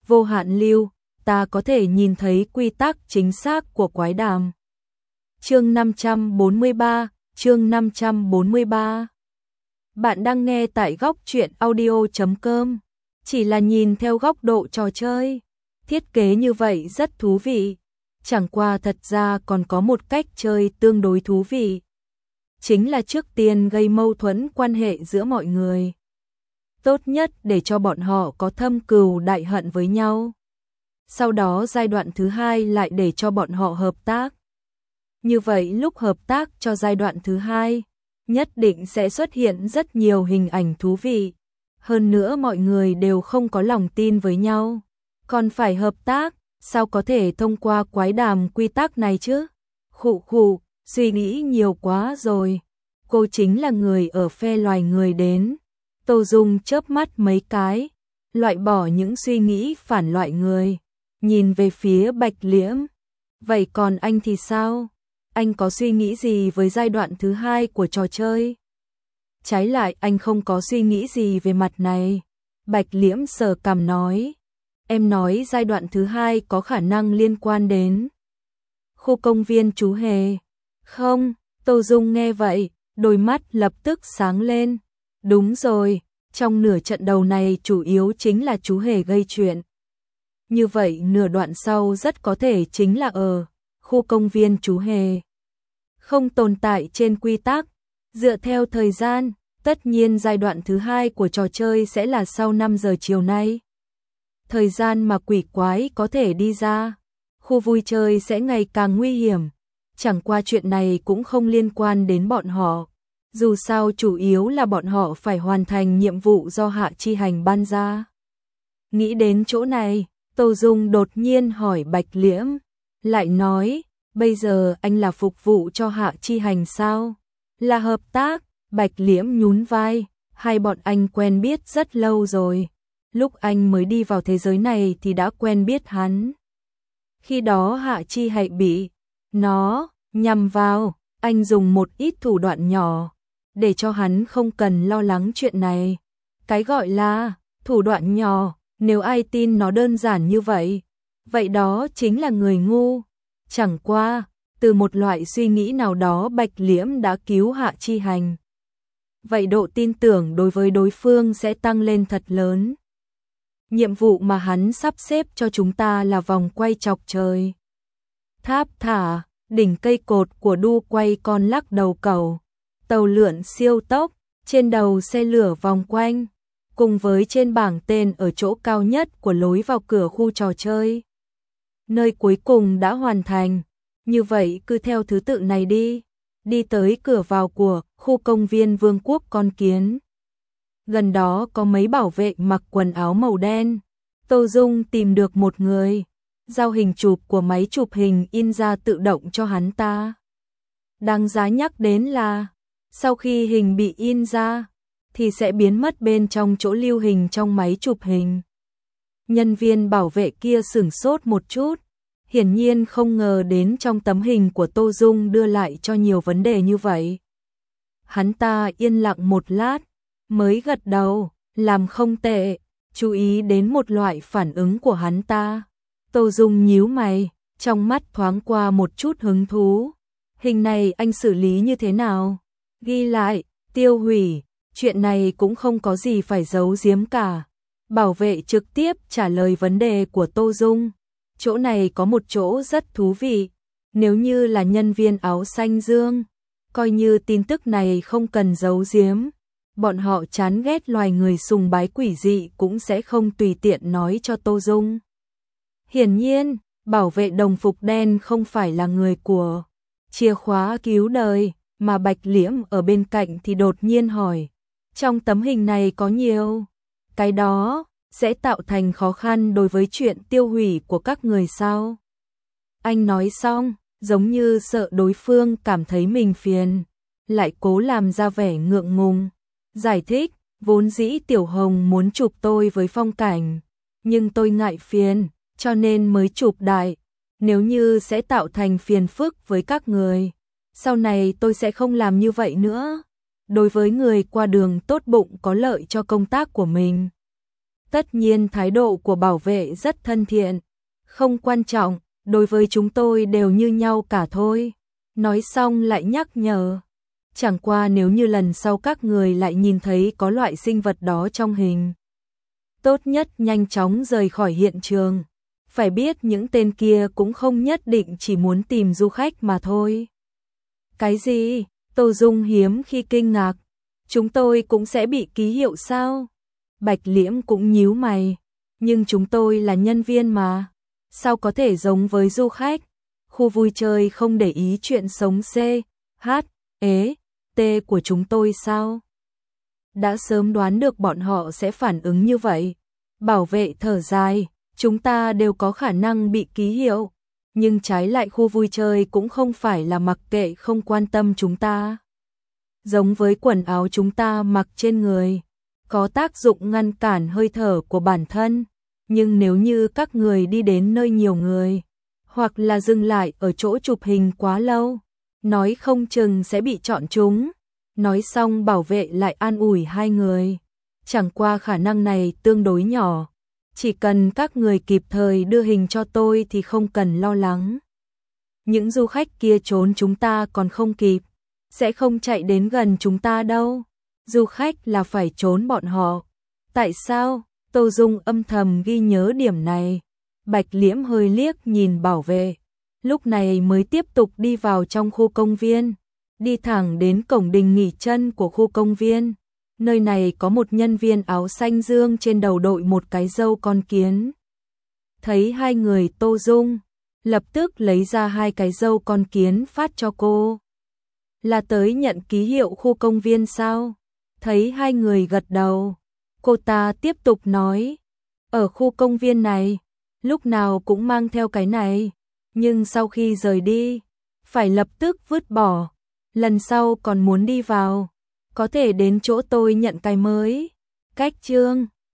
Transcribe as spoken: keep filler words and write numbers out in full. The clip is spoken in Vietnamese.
vô hạn lưu, ta có thể nhìn thấy quy tắc chính xác của quái đàm. Chương năm trăm bốn mươi ba, chương năm trăm bốn mươi ba. Bạn đang nghe tại góc truyện audio chấm com. Chỉ là nhìn theo góc độ trò chơi, thiết kế như vậy rất thú vị. Chẳng qua thật ra còn có một cách chơi tương đối thú vị. Chính là trước tiên gây mâu thuẫn quan hệ giữa mọi người. Tốt nhất để cho bọn họ có thâm cừu đại hận với nhau. Sau đó giai đoạn thứ hai lại để cho bọn họ hợp tác. Như vậy lúc hợp tác cho giai đoạn thứ hai, nhất định sẽ xuất hiện rất nhiều hình ảnh thú vị. Hơn nữa mọi người đều không có lòng tin với nhau. Còn phải hợp tác, sao có thể thông qua quái đàm quy tắc này chứ? Khụ khụ, suy nghĩ nhiều quá rồi. Cô chính là người ở phe loài người đến. Tô Dung chớp mắt mấy cái, loại bỏ những suy nghĩ phản loại người. Nhìn về phía Bạch Liễm. Vậy còn anh thì sao? Anh có suy nghĩ gì với giai đoạn thứ hai của trò chơi? Trái lại anh không có suy nghĩ gì về mặt này. Bạch Liễm sờ cằm nói. Em nói giai đoạn thứ hai có khả năng liên quan đến khu công viên chú hề. Không, Tô Dung nghe vậy, đôi mắt lập tức sáng lên. Đúng rồi, trong nửa trận đầu này chủ yếu chính là chú hề gây chuyện. Như vậy nửa đoạn sau rất có thể chính là ở khu công viên chú hề. Không tồn tại trên quy tắc. Dựa theo thời gian, tất nhiên giai đoạn thứ hai của trò chơi sẽ là sau năm giờ chiều nay. Thời gian mà quỷ quái có thể đi ra, khu vui chơi sẽ ngày càng nguy hiểm. Chẳng qua chuyện này cũng không liên quan đến bọn họ. Dù sao chủ yếu là bọn họ phải hoàn thành nhiệm vụ do Hạ Chi Hành ban ra. Nghĩ đến chỗ này, Tô Dung đột nhiên hỏi Bạch Liễm. Lại nói, bây giờ anh là phục vụ cho Hạ Chi Hành sao? Là hợp tác, Bạch Liễm nhún vai. Hai bọn anh quen biết rất lâu rồi. Lúc anh mới đi vào thế giới này thì đã quen biết hắn. Khi đó Hạ Chi Hành bị nó nhằm vào, anh dùng một ít thủ đoạn nhỏ để cho hắn không cần lo lắng chuyện này. Cái gọi là thủ đoạn nhỏ, nếu ai tin nó đơn giản như vậy, vậy đó chính là người ngu. Chẳng qua, từ một loại suy nghĩ nào đó Bạch Liễm đã cứu Hạ Chi Hành. Vậy độ tin tưởng đối với đối phương sẽ tăng lên thật lớn. Nhiệm vụ mà hắn sắp xếp cho chúng ta là vòng quay chọc trời. Tháp thả, đỉnh cây cột của đu quay con lắc đầu cầu. Tàu lượn siêu tốc, trên đầu xe lửa vòng quanh, cùng với trên bảng tên ở chỗ cao nhất của lối vào cửa khu trò chơi. Nơi cuối cùng đã hoàn thành, như vậy cứ theo thứ tự này đi, đi tới cửa vào của khu công viên Vương quốc con kiến. Gần đó có mấy bảo vệ mặc quần áo màu đen. Tô Dung tìm được một người, giao hình chụp của máy chụp hình in ra tự động cho hắn ta. Đáng giá nhắc đến là, sau khi hình bị in ra, thì sẽ biến mất bên trong chỗ lưu hình trong máy chụp hình. Nhân viên bảo vệ kia sửng sốt một chút, hiển nhiên không ngờ đến trong tấm hình của Tô Dung đưa lại cho nhiều vấn đề như vậy. Hắn ta yên lặng một lát, mới gật đầu, làm không tệ, chú ý đến một loại phản ứng của hắn ta. Tô Dung nhíu mày, trong mắt thoáng qua một chút hứng thú. Hình này anh xử lý như thế nào? Ghi lại, tiêu hủy, chuyện này cũng không có gì phải giấu giếm cả. Bảo vệ trực tiếp trả lời vấn đề của Tô Dung. Chỗ này có một chỗ rất thú vị, nếu như là nhân viên áo xanh dương, coi như tin tức này không cần giấu giếm. Bọn họ chán ghét loài người sùng bái quỷ dị cũng sẽ không tùy tiện nói cho Tô Dung. Hiển nhiên, bảo vệ đồng phục đen không phải là người của chìa khóa cứu đời, mà Bạch Liễm ở bên cạnh thì đột nhiên hỏi. Trong tấm hình này có nhiều cái đó sẽ tạo thành khó khăn đối với chuyện tiêu hủy của các người sao? Anh nói xong, giống như sợ đối phương cảm thấy mình phiền, lại cố làm ra vẻ ngượng ngùng. Giải thích, vốn dĩ Tiểu Hồng muốn chụp tôi với phong cảnh, nhưng tôi ngại phiền, cho nên mới chụp đại. Nếu như sẽ tạo thành phiền phức với các người, sau này tôi sẽ không làm như vậy nữa. Đối với người qua đường tốt bụng có lợi cho công tác của mình. Tất nhiên thái độ của bảo vệ rất thân thiện. Không quan trọng, đối với chúng tôi đều như nhau cả thôi. Nói xong lại nhắc nhở. Chẳng qua nếu như lần sau các người lại nhìn thấy có loại sinh vật đó trong hình, tốt nhất nhanh chóng rời khỏi hiện trường. Phải biết những tên kia cũng không nhất định chỉ muốn tìm du khách mà thôi. Cái gì? Tô Dung hiếm khi kinh ngạc. Chúng tôi cũng sẽ bị ký hiệu sao? Bạch Liễm cũng nhíu mày. Nhưng chúng tôi là nhân viên mà. Sao có thể giống với du khách? Khu vui chơi không để ý chuyện sống C, H, E, T của chúng tôi sao? Đã sớm đoán được bọn họ sẽ phản ứng như vậy. Bảo vệ thở dài, chúng ta đều có khả năng bị ký hiệu. Nhưng trái lại khu vui chơi cũng không phải là mặc kệ không quan tâm chúng ta. Giống với quần áo chúng ta mặc trên người, có tác dụng ngăn cản hơi thở của bản thân. Nhưng nếu như các người đi đến nơi nhiều người, hoặc là dừng lại ở chỗ chụp hình quá lâu, nói không chừng sẽ bị chọn chúng. Nói xong bảo vệ lại an ủi hai người. Chẳng qua khả năng này tương đối nhỏ. Chỉ cần các người kịp thời đưa hình cho tôi thì không cần lo lắng. Những du khách kia trốn chúng ta còn không kịp, sẽ không chạy đến gần chúng ta đâu. Du khách là phải trốn bọn họ. Tại sao? Tô Dung âm thầm ghi nhớ điểm này. Bạch Liễm hơi liếc nhìn bảo vệ, lúc này mới tiếp tục đi vào trong khu công viên, đi thẳng đến cổng đình nghỉ chân của khu công viên. Nơi này có một nhân viên áo xanh dương trên đầu đội một cái râu con kiến. Thấy hai người Tô Dung, lập tức lấy ra hai cái râu con kiến phát cho cô. Là tới nhận ký hiệu khu công viên sao? Thấy hai người gật đầu, cô ta tiếp tục nói, ở khu công viên này, lúc nào cũng mang theo cái này, nhưng sau khi rời đi, phải lập tức vứt bỏ, lần sau còn muốn đi vào, có thể đến chỗ tôi nhận cái mới. Cách chương